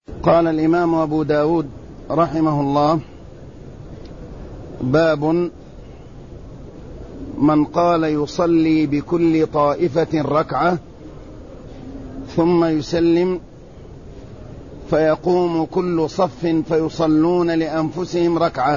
قال الإمام أبو داود رحمه الله: باب من قال يصلي بكل طائفة ركعة ثم يسلم فيقوم كل صف فيصلون لأنفسهم ركعة.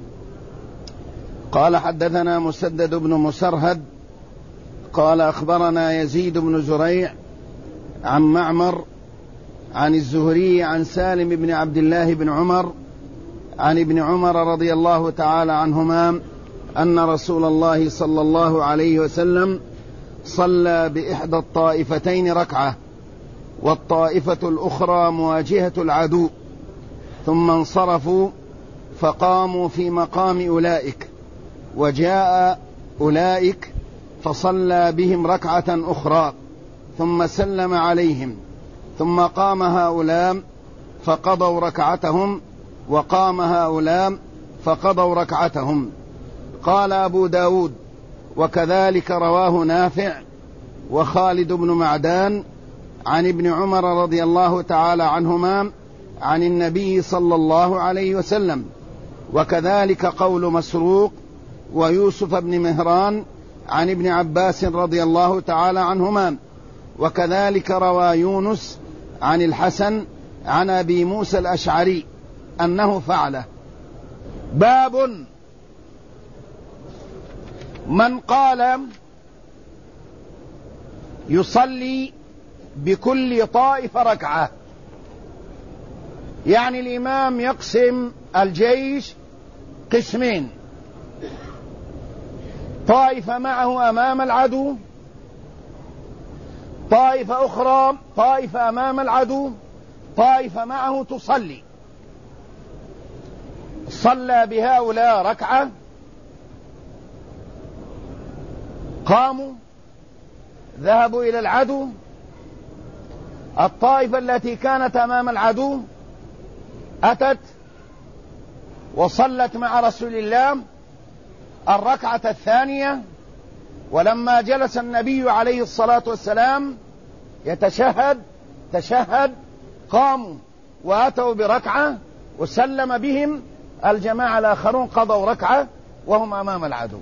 قال: حدثنا مسدد بن مسرهد قال أخبرنا يزيد بن زريع عن معمر عن الزهري عن سالم بن عبد الله بن عمر عن ابن عمر رضي الله تعالى عنهما أن رسول الله صلى الله عليه وسلم صلى بإحدى الطائفتين ركعة والطائفة الأخرى مواجهة العدو، ثم انصرفوا فقاموا في مقام أولئك، وجاء أولئك فصلى بهم ركعة أخرى ثم سلم عليهم، ثم قام هؤلاء فقضوا ركعتهم وقام هؤلاء فقضوا ركعتهم. قال أبو داود: وكذلك رواه نافع وخالد بن معدان عن ابن عمر رضي الله تعالى عنهما عن النبي صلى الله عليه وسلم، وكذلك قول مسروق ويوسف بن مهران عن ابن عباس رضي الله تعالى عنهما، وكذلك روى يونس عن الحسن عن أبي موسى الأشعري أنه فعله. باب من قال يصلي بكل طائفة ركعة، يعني الإمام يقسم الجيش قسمين، طائفة معه أمام العدو، طائفة أخرى، طائفة أمام العدو، طائفة معه تصلي. صلى بهؤلاء ركعة، قاموا ذهبوا إلى العدو، الطائفة التي كانت أمام العدو أتت وصلت مع رسول الله الركعة الثانية، ولما جلس النبي عليه الصلاة والسلام تشهد قاموا وأتوا بركعة وسلم بهم الجماعة الآخرون قضوا ركعة وهم أمام العدو.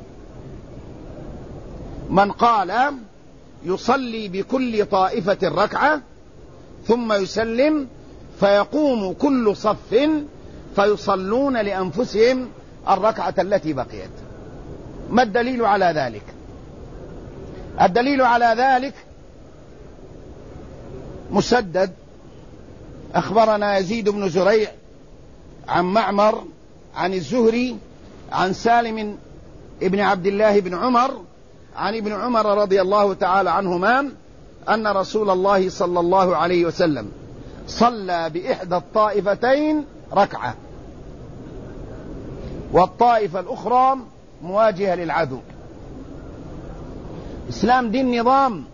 من قال يصلي بكل طائفة ركعة ثم يسلم فيقوم كل صف فيصلون لأنفسهم الركعة التي بقيت. ما الدليل على ذلك؟ الدليل على ذلك مسدد أخبرنا يزيد بن زريع عن معمر عن الزهري عن سالم ابن عبد الله بن عمر عن ابن عمر رضي الله تعالى عنهما أن رسول الله صلى الله عليه وسلم صلى بإحدى الطائفتين ركعة والطائفة الأخرى مواجهة للعدو. إسلام دين نظام،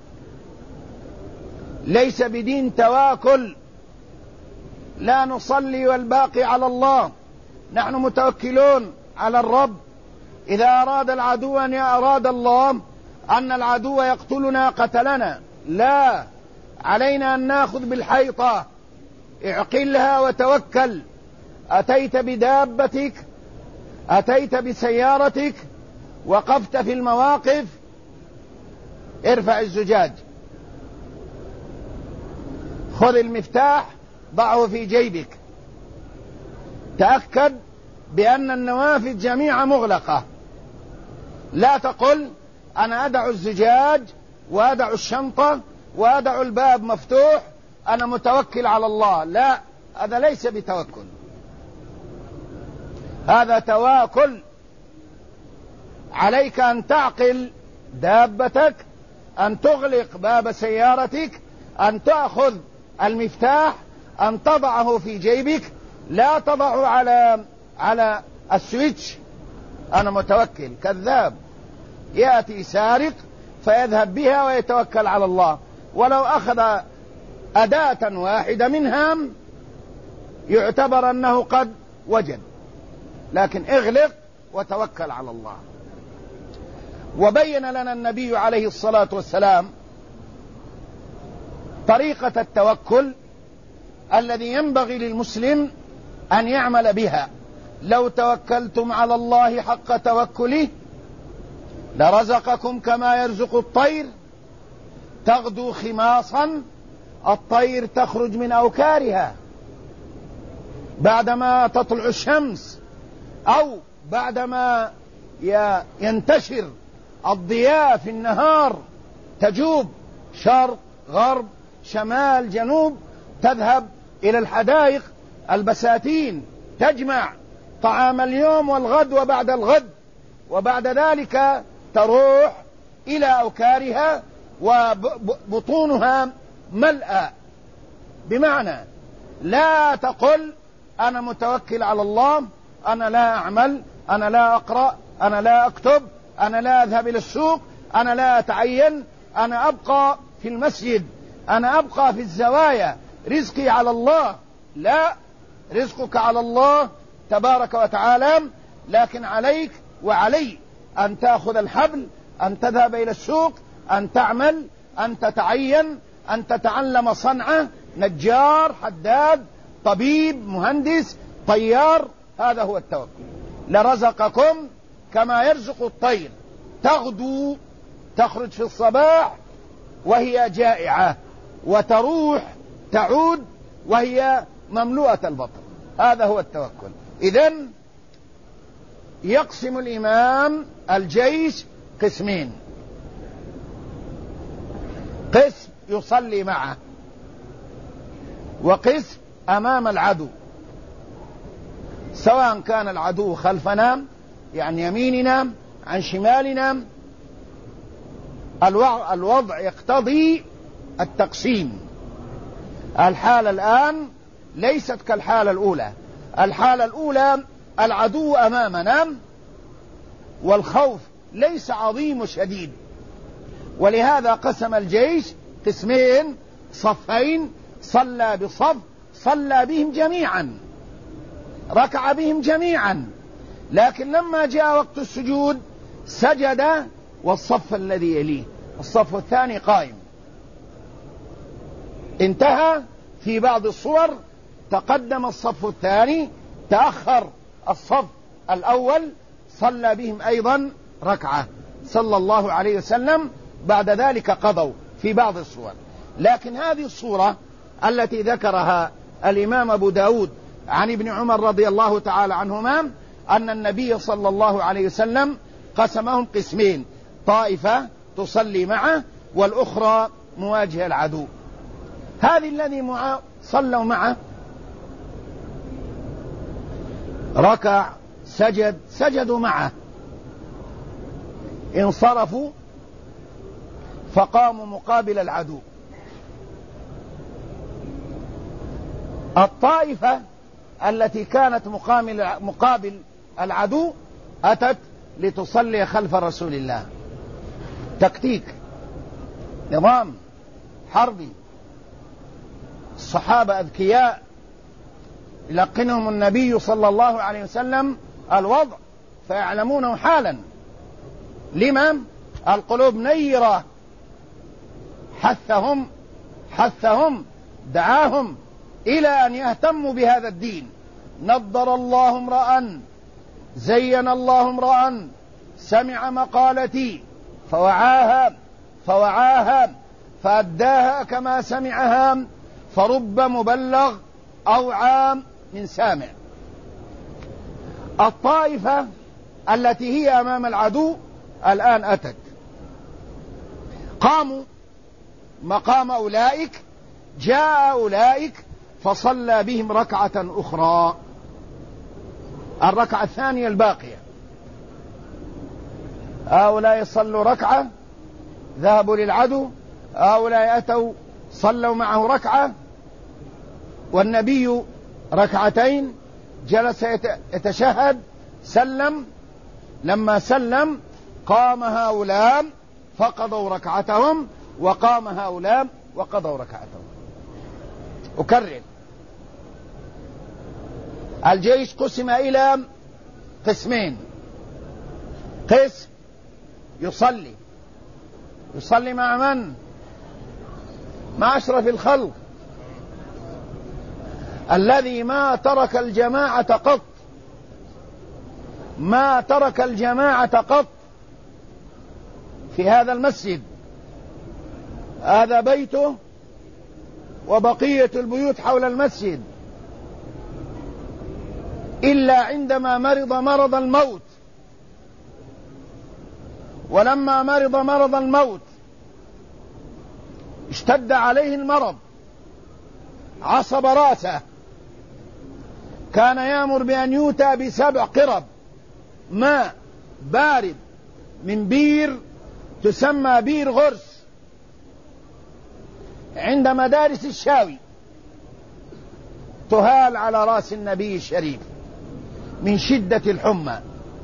ليس بدين تواكل، لا نصلي والباقي على الله، نحن متوكلون على الرب. إذا أراد العدو أن أراد الله أن العدو يقتلنا قتلنا، لا، علينا أن نأخذ بالحيطة، اعقلها وتوكل. أتيت بدابتك، أتيت بسيارتك، وقفت في المواقف، ارفع الزجاج، خذ المفتاح ضعه في جيبك، تأكد بأن النوافذ جميعا مغلقة، لا تقل أنا أدع الزجاج وأدع الشنطة وأدع الباب مفتوح أنا متوكل على الله، لا، هذا ليس بتوكل، هذا تواكل. عليك أن تعقل دابتك، أن تغلق باب سيارتك، أن تأخذ المفتاح، أن تضعه في جيبك، لا تضعه على السويتش. أنا متوكل. كذاب، يأتي سارق فيذهب بها ويتوكل على الله، ولو أخذ أداة واحدة منها يعتبر أنه قد وجد، لكن اغلق وتوكل على الله. وبين لنا النبي عليه الصلاة والسلام طريقة التوكل الذي ينبغي للمسلم أن يعمل بها. لو توكلتم على الله حق توكله لرزقكم كما يرزق الطير تغدو خماصا. الطير تخرج من أوكارها بعدما تطلع الشمس أو بعدما ينتشر الضياء في النهار، تجوب شرق غرب شمال جنوب، تذهب إلى الحدائق البساتين، تجمع طعام اليوم والغد وبعد الغد، وبعد ذلك تروح إلى أوكارها وبطونها ملأى. بمعنى لا تقل أنا متوكل على الله، أنا لا أعمل، أنا لا أقرأ، أنا لا أكتب، أنا لا أذهب إلى السوق، أنا لا أتعين، أنا أبقى في المسجد، أنا أبقى في الزوايا، رزقي على الله. لا، رزقك على الله تبارك وتعالى، لكن عليك وعلي أن تأخذ الحبل، أن تذهب إلى السوق، أن تعمل، أن تتعين، أن تتعلم صنعة، نجار، حداد، طبيب، مهندس، طيار. هذا هو التوكل. لرزقكم كما يرزق الطير تغدو، تخرج في الصباح وهي جائعة، وتروح تعود وهي مملوءة البطن. هذا هو التوكل. إذن يقسم الإمام الجيش قسمين: قسم يصلي معه، وقسم أمام العدو، سواء كان العدو خلفنا يعني يميننا عن شمالنا. الوضع يقتضي التقسيم. الحالة الآن ليست كالحالة الأولى. الحالة الأولى العدو أمامنا والخوف ليس عظيم وشديد، ولهذا قسم الجيش قسمين، صفين، صلى بصف، صلى بهم جميعا، ركع بهم جميعا، لكن لما جاء وقت السجود سجد والصف الذي يليه الصف الثاني قائم. انتهى. في بعض الصور تقدم الصف الثاني، تأخر الصف الأول، صلى بهم أيضا ركعة صلى الله عليه وسلم، بعد ذلك قضوا في بعض الصور. لكن هذه الصورة التي ذكرها الإمام أبو داود عن ابن عمر رضي الله تعالى عنهما أن النبي صلى الله عليه وسلم قسمهم قسمين: طائفة تصلي معه والأخرى مواجهة العدو. هذه الذي صلوا معه ركع سجد، سجدوا معه، انصرفوا فقاموا مقابل العدو. الطائفة التي كانت مقابل العدو أتت لتصلي خلف رسول الله. تكتيك، نظام حربي. الصحابة أذكياء، يلقنهم النبي صلى الله عليه وسلم الوضع فيعلمونه حالا. لمن؟ القلوب نيرة. حثهم دعاهم إلى أن يهتموا بهذا الدين. نضر الله امرأ زين الله امرأ سمع مقالتي فوعاها فأداها كما سمعها، فرب مبلغ أوعى من سامع. الطائفة التي هي أمام العدو الآن أتت، قاموا مقام أولئك، جاء أولئك فصلى بهم ركعة أخرى، الركعة الثانية الباقية. هؤلاء صلوا ركعة، ذهبوا للعدو، هؤلاء أتوا صلوا معه ركعة، والنبي ركعتين، جلس يتشهد، سلم. لما سلم قام هؤلاء فقضوا ركعتهم، وقام هؤلاء وقضوا ركعتهم. أكرر: الجيش قسم إلى قسمين: قسم يصلي مع من؟ مع أشرف الخلق، الذي ما ترك الجماعة قط، ما ترك الجماعة قط في هذا المسجد، هذا بيته وبقية البيوت حول المسجد، إلا عندما مرض مرض الموت. ولما مرض مرض الموت اشتد عليه المرض، عصب رأسه، كان يأمر بأن يؤتى ب7 قرب ماء بارد من بير تسمى بير غرس عند مدارس الشاوي، تهال على رأس النبي الشريف من شدة الحمى.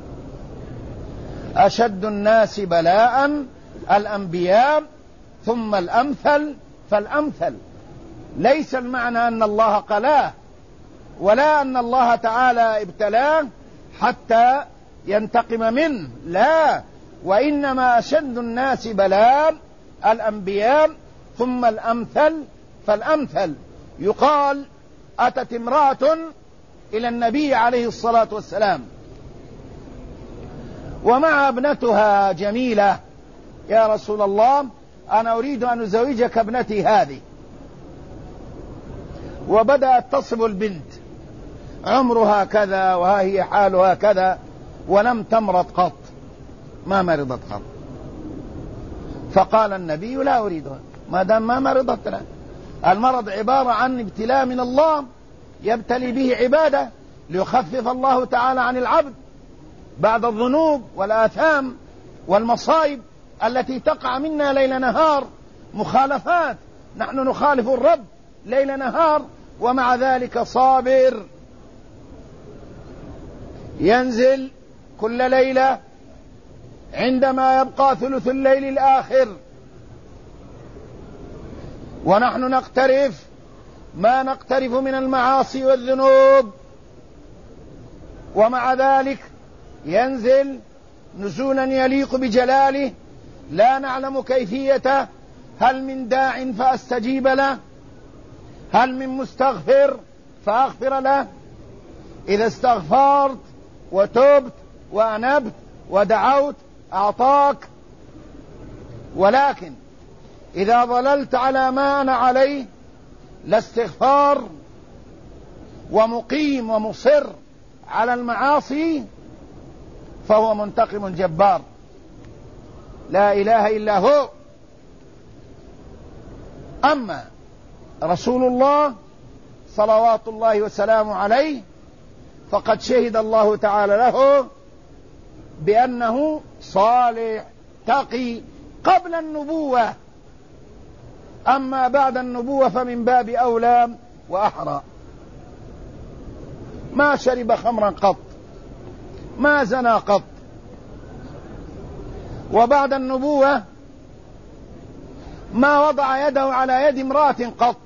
أشد الناس بلاء الأنبياء ثم الأمثل فالأمثل. ليس المعنى أن الله قلاه ولا أن الله تعالى ابتلاه حتى ينتقم منه، لا، وإنما أشد الناس بلاء الأنبياء ثم الأمثل فالأمثل. يقال أتت امرأة إلى النبي عليه الصلاة والسلام ومع ابنتها جميلة: يا رسول الله، أنا أريد أن أزوجك ابنتي هذه. وبدأت تصب البنت، عمرها كذا وها هي حالها كذا، ولم تمرض قط، ما مرضت قط. فقال النبي: لا أريدها ما دام ما مرضت. لا، المرض عبارة عن ابتلاء من الله يبتلي به عباده ليخفف الله تعالى عن العبد بعد الذنوب والآثام والمصائب التي تقع منا ليل نهار، مخالفات، نحن نخالف الرب ليل نهار، ومع ذلك صابر. ينزل كل ليلة عندما يبقى ثلث الليل الآخر ونحن نقترف ما نقترف من المعاصي والذنوب، ومع ذلك ينزل نزولا يليق بجلاله، لا نعلم كيفيته. هل من داع فأستجيب له؟ هل من مستغفر فأغفر له؟ إذا استغفرت وتبت وأنبت ودعوت أعطاك، ولكن إذا ظللت على ما أنا عليه لا استغفار ومقيم ومصر على المعاصي، فهو منتقم جبار لا إله إلا هو. أما رسول الله صلوات الله وسلامه عليه فقد شهد الله تعالى له بأنه صالح تقي قبل النبوة، أما بعد النبوة فمن باب أولى وأحرى. ما شرب خمرا قط، ما زنى قط، وبعد النبوة ما وضع يده على يد امرأة قط،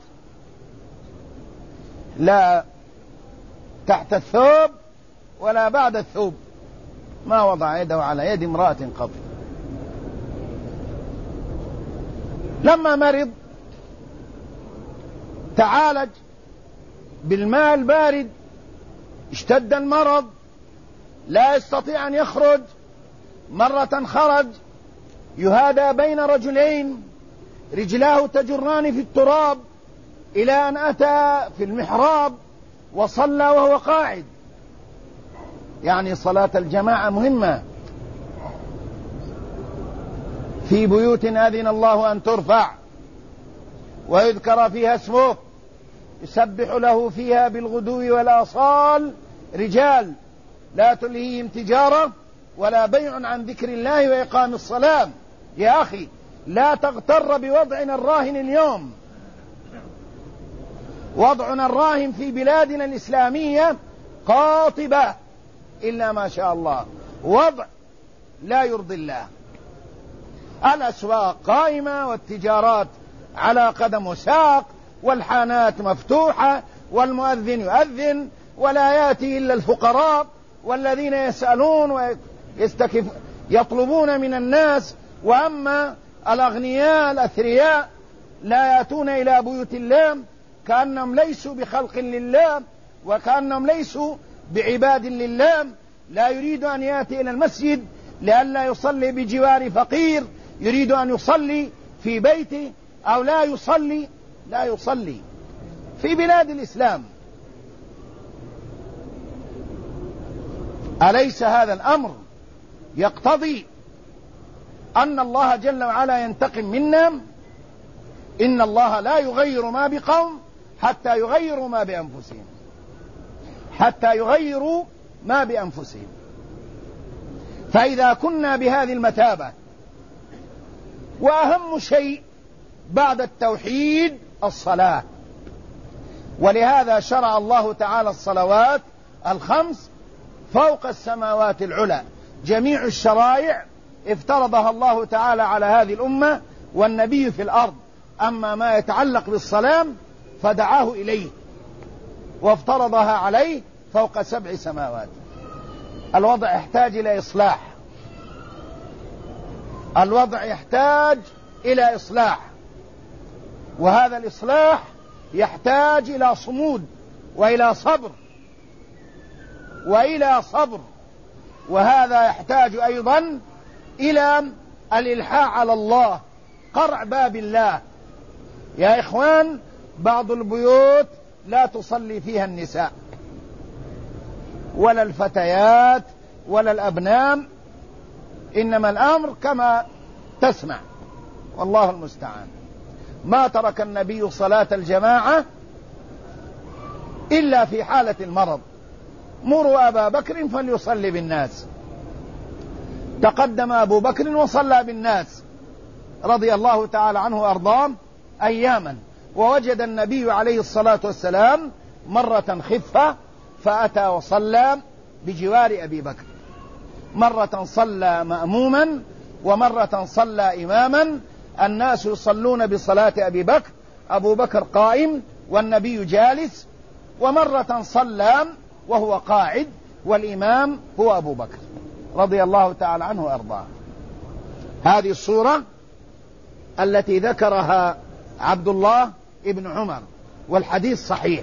لا تحت الثوب ولا بعد الثوب، ما وضع يده على يد امرأة قط. لما مرض تعالج بالماء البارد، اشتد المرض، لا يستطيع أن يخرج. مرة خرج يهادى بين رجلين رجلاه تجران في التراب، إلى أن أتى في المحراب وصلى وهو قاعد. يعني صلاة الجماعة مهمة في بيوت أذن الله أن ترفع ويذكر فيها اسمه يسبح له فيها بالغدو والآصال رجال لا تلهيهم تجارة ولا بيع عن ذكر الله وإقام الصلاة. يا أخي، لا تغتر بوضعنا الراهن اليوم. وضعنا الراهن في بلادنا الإسلامية قاطبة إلا ما شاء الله، وضع لا يرضي الله. الأسواق قائمة والتجارات على قدم وساق والحانات مفتوحة والمؤذن يؤذن ولا يأتي إلا الفقراء والذين يسألون يطلبون من الناس، وأما الأغنياء الأثرياء لا يأتون إلى بيوت الله وكأنهم ليسوا بخلق لله، وكأنهم ليسوا بعباد لله. لا يريد أن يأتي إلى المسجد لئلا يصلي بجوار فقير، يريد أن يصلي في بيته، أو لا يصلي في بلاد الإسلام. أليس هذا الأمر يقتضي أن الله جل وعلا ينتقم منا؟ إن الله لا يغير ما بقوم حتى يغيروا ما بأنفسهم. فإذا كنا بهذه المثابة، وأهم شيء بعد التوحيد الصلاة، ولهذا شرع الله تعالى الصلوات الخمس فوق السماوات العلى. جميع الشرائع افترضها الله تعالى على هذه الأمة والنبي في الأرض. أما ما يتعلق بالصلاة فدعاه إليه وافترضها عليه فوق 7 سماوات. الوضع يحتاج إلى إصلاح، وهذا الإصلاح يحتاج إلى صمود وإلى صبر، وهذا يحتاج أيضا إلى الإلحاح على الله، قرع باب الله. يا إخوان، بعض البيوت لا تصلي فيها النساء ولا الفتيات ولا الأبناء، إنما الأمر كما تسمع، والله المستعان. ما ترك النبي صلاة الجماعة إلا في حالة المرض. مروا أبا بكر فليصلي بالناس. تقدم أبو بكر وصلى بالناس رضي الله تعالى عنه وأرضاه أياما، ووجد النبي عليه الصلاة والسلام مرة خفة فأتى وصلى بجوار أبي بكر. مرة صلى مأموما، ومرة صلى إماما. الناس يصلون بصلاة أبي بكر، أبو بكر قائم والنبي جالس، ومرة صلى وهو قاعد والإمام هو أبو بكر رضي الله تعالى عنه وأرضاه. هذه الصورة التي ذكرها عبد الله ابن عمر، والحديث صحيح،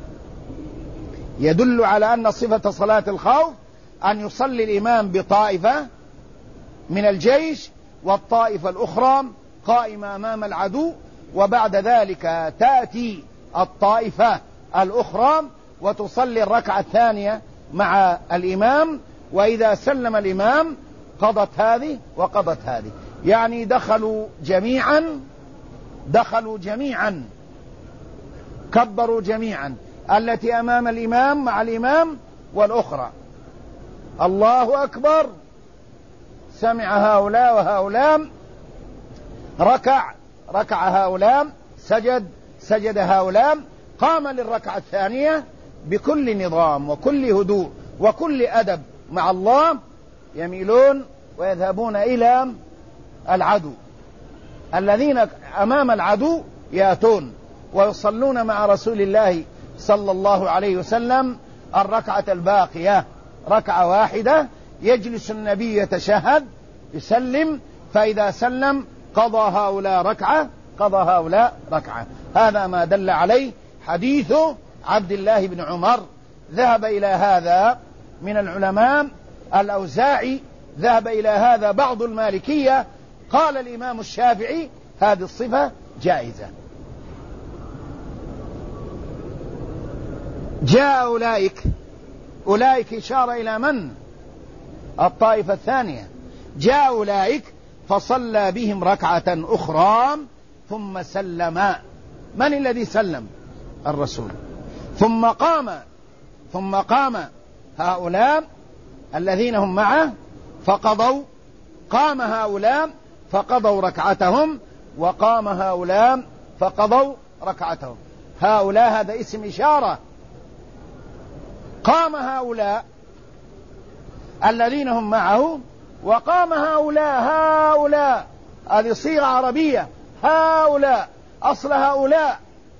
يدل على أن صفة صلاة الخوف أن يصلي الإمام بطائفة من الجيش، والطائفة الأخرى قائمة أمام العدو، وبعد ذلك تأتي الطائفة الأخرى وتصلي الركعة الثانية مع الإمام، وإذا سلم الإمام قضت هذه وقضت هذه. يعني دخلوا جميعا كبروا جميعا، التي أمام الإمام مع الإمام، والأخرى الله أكبر، سمع هؤلاء وهؤلاء، ركع هؤلاء، سجد هؤلاء، قام للركعة الثانية بكل نظام وكل هدوء وكل أدب مع الله، يميلون ويذهبون إلى العدو. الذين أمام العدو يأتون ويصلون مع رسول الله صلى الله عليه وسلم الركعة الباقية، ركعة واحدة، يجلس النبي يتشهد يسلم، فإذا سلم قضى هؤلاء ركعة. هذا ما دل عليه حديث عبد الله بن عمر. ذهب إلى هذا من العلماء الأوزاعي، ذهب إلى هذا بعض المالكية. قال الإمام الشافعي هذه الصفة جائزة. جاء أولئك إشارة إلى من؟ الطائفة الثانية. جاء أولئك فصلى بهم ركعة أخرى ثم سلم. من الذي سلم؟ الرسول. ثم قام هؤلاء الذين هم معه فقضوا، قام هؤلاء فقضوا ركعتهم، وقام هؤلاء فقضوا ركعتهم. هؤلاء هذا اسم إشارة. قام هؤلاء الذين هم معه، وقام هؤلاء هذه صيغة عربية، هؤلاء أصل هؤلاء.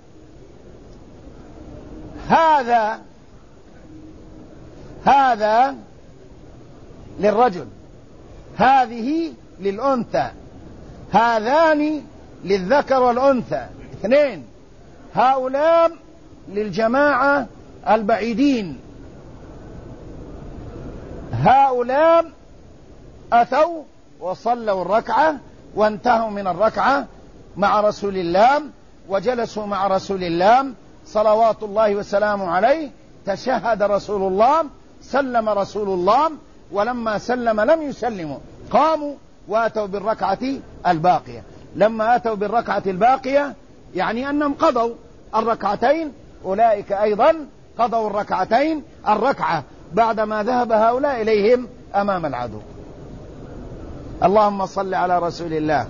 هذا للرجل، هذه للأنثى، هذان للذكر والأنثى، اثنين. هؤلاء للجماعة البعيدين، هؤلاء أتوا وصلوا الركعة وانتهوا من الركعة مع رسول الله وجلسوا مع رسول الله صلوات الله وسلامه عليه، تشهد رسول الله، سلم رسول الله، ولما سلم لم يسلموا، قاموا واتوا بالركعة الباقية. لما اتوا بالركعة الباقية يعني أنهم قضوا الركعتين، أولئك أيضا قضوا الركعة بعدما ذهب هؤلاء إليهم أمام العدو. اللهم صل على رسول الله.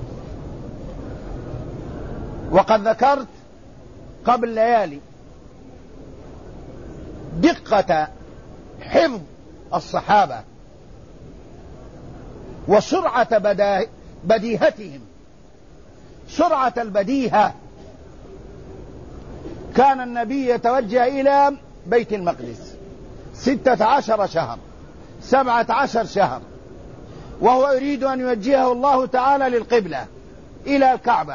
وقد ذكرت قبل ليالي دقة حفظ الصحابة وسرعة بديهتهم، سرعة البديهة. كان النبي يتوجه إلى بيت المقدس 16 شهر 17 شهر، وهو يريد أن يوجهه الله تعالى للقبلة إلى الكعبة.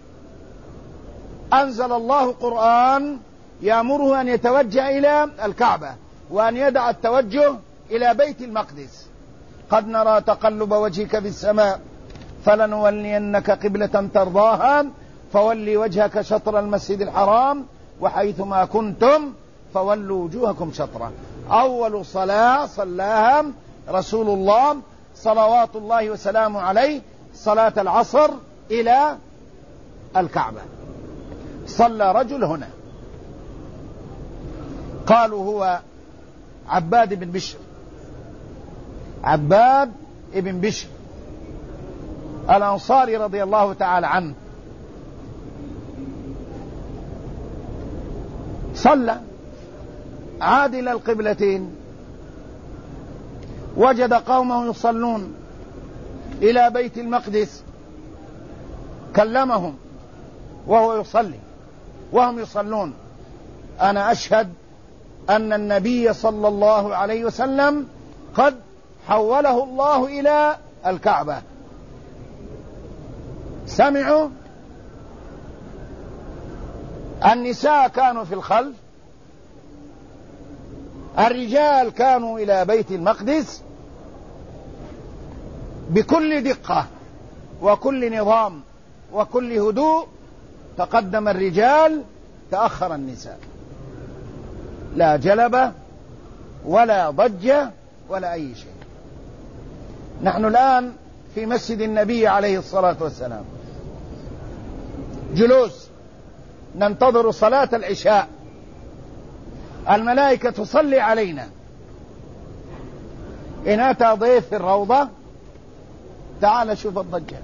أنزل الله قرآن يأمره أن يتوجه إلى الكعبة وأن يدع التوجه إلى بيت المقدس. قد نرى تقلب وجهك في السماء فلنولينك قبلة ترضاها فولي وجهك شطر المسجد الحرام وحيثما كنتم فولوا وجوهكم شطرة. أول صلاة صلاها رسول الله صلوات الله وسلامه عليه صلاة العصر إلى الكعبة. صلى رجل هنا، قالوا هو عباد بن بشر، عباد بن بشر الأنصاري رضي الله تعالى عنه. صلى عاد إلى القبلتين، وجد قومه يصلون إلى بيت المقدس، كلمهم وهو يصلي وهم يصلون: أنا أشهد أن النبي صلى الله عليه وسلم قد حوله الله إلى الكعبة. سمعوا. النساء كانوا في الخلف، الرجال كانوا إلى بيت المقدس. بكل دقة وكل نظام وكل هدوء تقدم الرجال، تأخر النساء، لا جلبة ولا ضجة ولا أي شيء. نحن الآن في مسجد النبي عليه الصلاة والسلام جلوس ننتظر صلاة العشاء، الملائكة تصلي علينا. إن أتى ضيف في الروضة تعال شوف الضجة،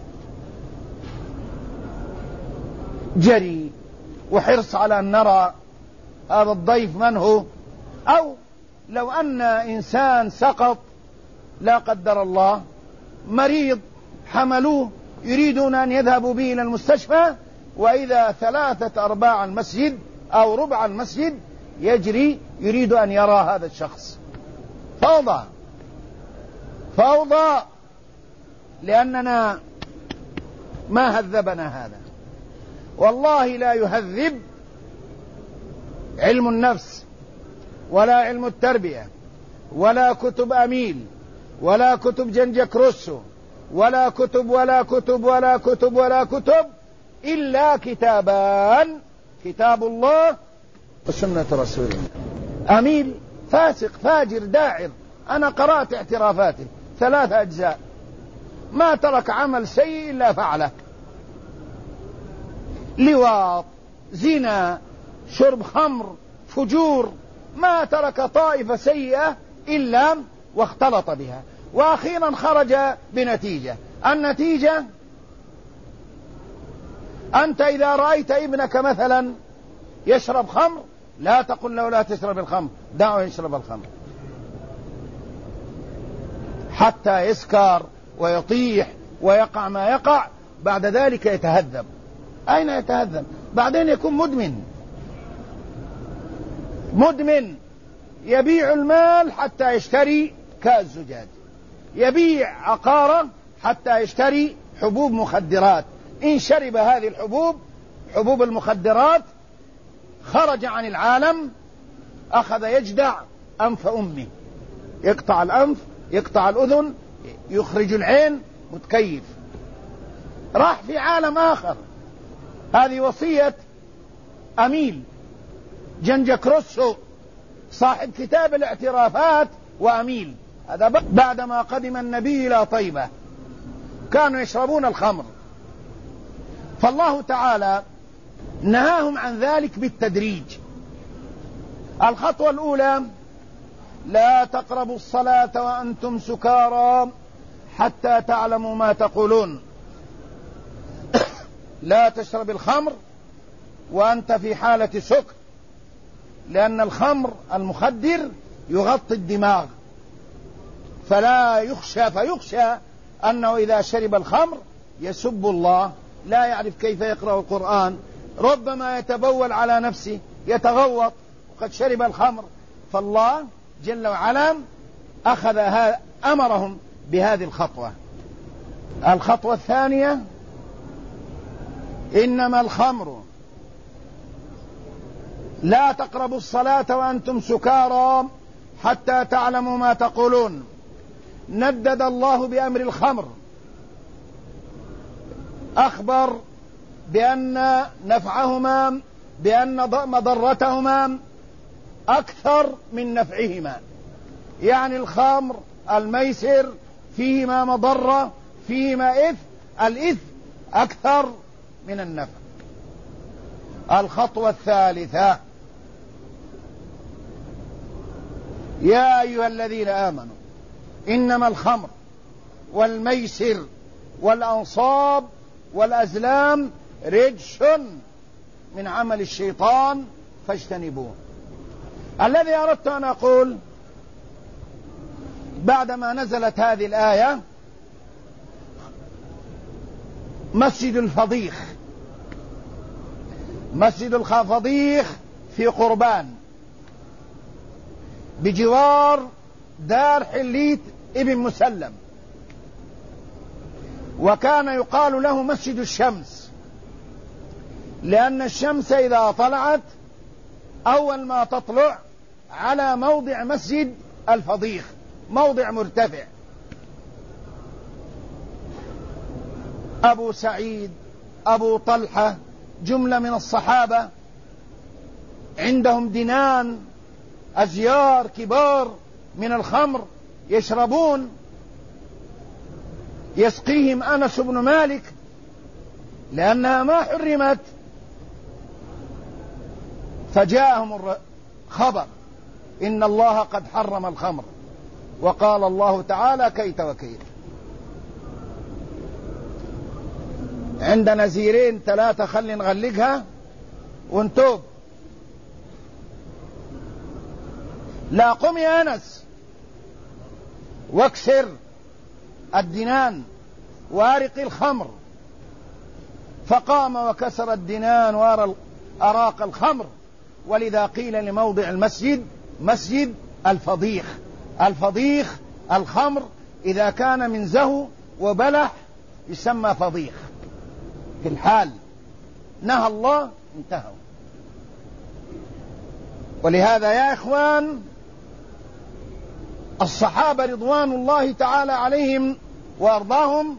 جري وحرص على أن نرى هذا الضيف من هو، أو لو أن إنسان سقط لا قدر الله، مريض حملوه يريدون أن يذهبوا به إلى المستشفى، وإذا 3/4 المسجد أو ربع المسجد يجري يريد أن يرى هذا الشخص. فوضى فوضى، لأننا ما هذبنا هذا. والله لا يهذب علم النفس ولا علم التربية ولا كتب أميل ولا كتب جنجك روسو ولا كتب ولا كتب ولا كتب ولا كتب إلا كتابان: كتاب الله وسنة رسول الله. أميل فاسق فاجر داعر، أنا قرأت اعترافاته 3 أجزاء، ما ترك عمل سيء إلا فعله: لواط، زنا، شرب خمر، فجور، ما ترك طائفة سيئة إلا واختلط بها. وأخيرا خرج بنتيجة. النتيجة: أنت إذا رأيت ابنك مثلا يشرب خمر لا تقل له لا تشرب الخمر، دعه يشرب الخمر حتى يسكر ويطيح ويقع ما يقع، بعد ذلك يتهذب. أين يتهذب؟ بعدين يكون مدمن يبيع المال حتى يشتري كاس زجاج، يبيع عقارة حتى يشتري حبوب مخدرات. إن شرب هذه الحبوب، حبوب المخدرات، خرج عن العالم أخذ يجدع أنف أمه، يقطع الأنف، يقطع الأذن، يخرج العين، متكيف، راح في عالم آخر. هذه وصية أميل جنجك روسو صاحب كتاب الاعترافات وأميل. هذا بعدما قدم النبي إلى طيبة كانوا يشربون الخمر، فالله تعالى نهاهم عن ذلك بالتدريج. الخطوة الأولى: لا تقربوا الصلاة وأنتم سكارى حتى تعلموا ما تقولون. لا تشرب الخمر وأنت في حالة سكر، لأن الخمر المخدر يغطي الدماغ، فلا فيخشى أنه إذا شرب الخمر يسب الله، لا يعرف كيف يقرأ القرآن، ربما يتبول على نفسه، يتغوط وقد شرب الخمر. فالله جل وعلا أمرهم بهذه الخطوة. الخطوة الثانية: إنما الخمر، لا تقربوا الصلاة وأنتم سكارى حتى تعلموا ما تقولون. ندد الله بأمر الخمر، أخبر بأن نفعهما، بأن مضرتهما أكثر من نفعهما، يعني الخمر الميسر فيهما مضرة، فيهما إثم، الإثم أكثر من النفع. الخطوة الثالثة: يا أيها الذين آمنوا إنما الخمر والميسر والأنصاب والأزلام رجس من عمل الشيطان فاجتنبوه. الذي أردت أن أقول بعدما نزلت هذه الآية: مسجد الفضيخ، مسجد الفضيخ في قربان بجوار دار حليت ابن مسلم، وكان يقال له مسجد الشمس، لأن الشمس إذا طلعت أول ما تطلع على موضع مسجد الفضيخ، موضع مرتفع. أبو سعيد، أبو طلحة، جملة من الصحابة عندهم دنان أزيار كبار من الخمر يشربون، يسقيهم أنس بن مالك لأنها ما حرمت، فجاءهم خبر إن الله قد حرم الخمر، وقال الله تعالى: كيت وكيت. عندنا زيرين ثلاثة خلي نغلقها ونتوب. لا، قم يا أنس واكسر الدنان وارق الخمر. فقام وكسر الدنان وأراق الخمر، ولذا قيل لموضع المسجد مسجد الفضيخ. الفضيخ الخمر إذا كان من زهو وبلح يسمى فضيخ. في الحال نهى الله انتهوا. ولهذا يا إخوان، الصحابة رضوان الله تعالى عليهم وأرضاهم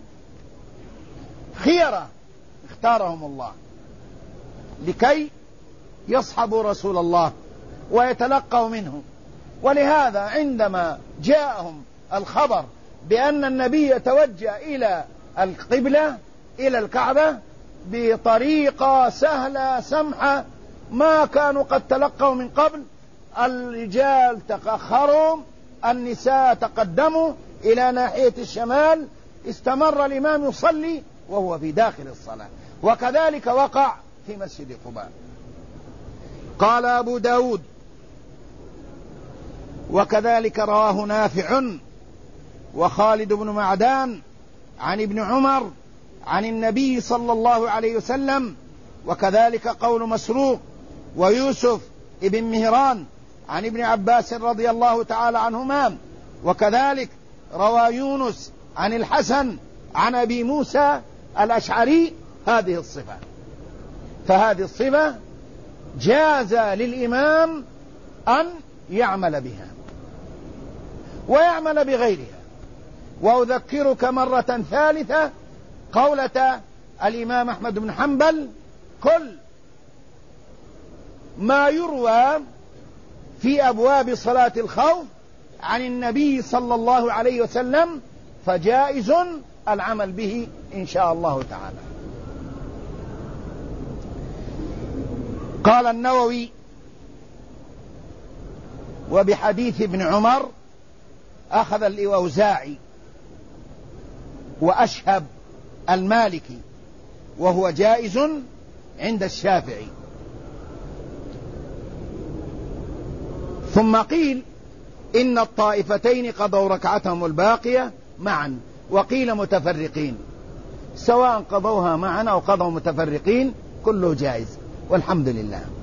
خيرة اختارهم الله لكي يصحبوا رسول الله ويتلقوا منه. ولهذا عندما جاءهم الخبر بأن النبي يتوجه إلى القبلة، إلى الكعبة، بطريقة سهلة سمحة ما كانوا قد تلقوا من قبل، الرجال تأخروا، النساء تقدموا إلى ناحية الشمال، استمر الإمام يصلي وهو في داخل الصلاة. وكذلك وقع في مسجد قباء. قال أبو داود: وكذلك رواه نافع وخالد بن معدان عن ابن عمر عن النبي صلى الله عليه وسلم، وكذلك قول مسروق ويوسف ابن مهران عن ابن عباس رضي الله تعالى عنهما، وكذلك روى يونس عن الحسن عن أبي موسى الأشعري هذه الصفة. فهذه الصفة جاز للإمام أن يعمل بها ويعمل بغيرها. وأذكرك مرة ثالثة قولة الإمام أحمد بن حنبل: كل ما يروى في أبواب صلاة الخوف عن النبي صلى الله عليه وسلم فجائز العمل به إن شاء الله تعالى. قال النووي: وبحديث ابن عمر أخذ الأوزاعي وأشهب المالكي، وهو جائز عند الشافعي. ثم قيل إن الطائفتين قضوا ركعتهم الباقية معا، وقيل متفرقين، سواء قضوها معا أو قضوا متفرقين كله جائز، والحمد لله.